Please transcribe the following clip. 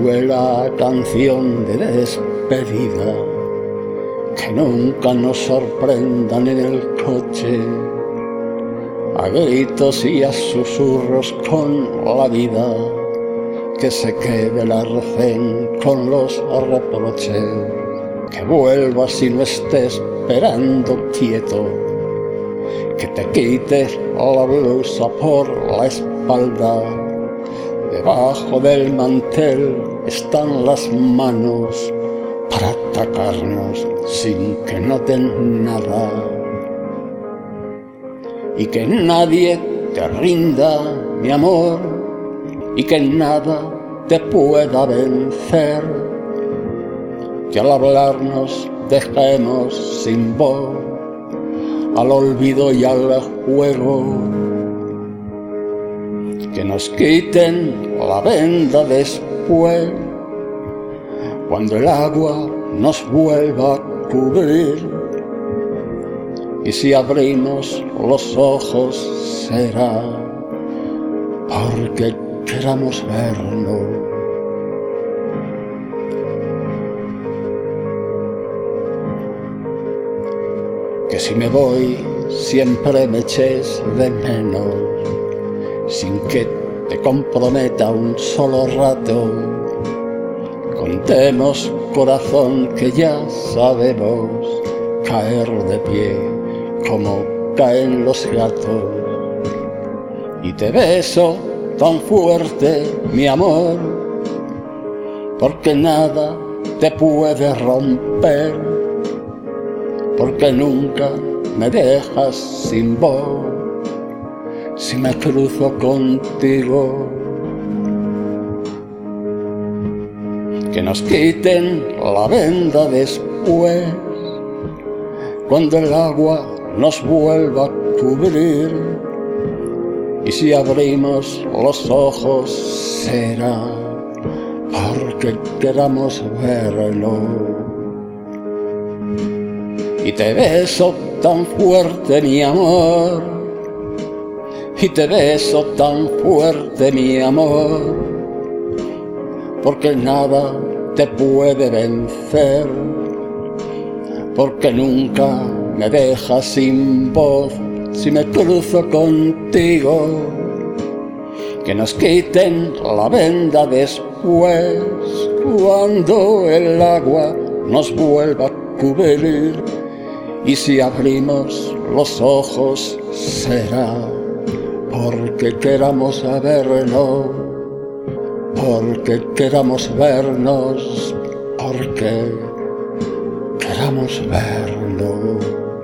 sube la canción de despedida, que nunca nos sorprendan en el coche, a gritos y a susurros con la vida, que se quede el arcén con los reproches, que vuelvas si no estés esperando quieto, que te quites la blusa por la espalda, debajo del mantel están las manos para atacarnos sin que noten nada, y que nadie te rinda, mi amor, y que nada te pueda vencer, que al hablarnos dejemos sin voz al olvido y al juego, que nos quiten la venda después, cuando el agua nos vuelva a cubrir, y si abrimos los ojos será porque queramos verlo. Que si me voy siempre me eches de menos, sin que te comprometa un solo rato. Contemos, corazón, que ya sabemos caer de pie como caen los gatos. Y te beso tan fuerte, mi amor, porque nada te puede romper, porque nunca me dejas sin voz si me cruzo contigo. Que nos quiten la venda después, cuando el agua nos vuelva a cubrir, y si abrimos los ojos será porque queramos verlo. Y te beso tan fuerte, mi amor, y te beso tan fuerte, mi amor, porque nada te puede vencer, porque nunca me dejas sin voz si me cruzo contigo. Que nos quiten la venda después, cuando el agua nos vuelva a cubrir, y si abrimos los ojos será porque queramos vernos, porque queramos vernos, porque queramos vernos.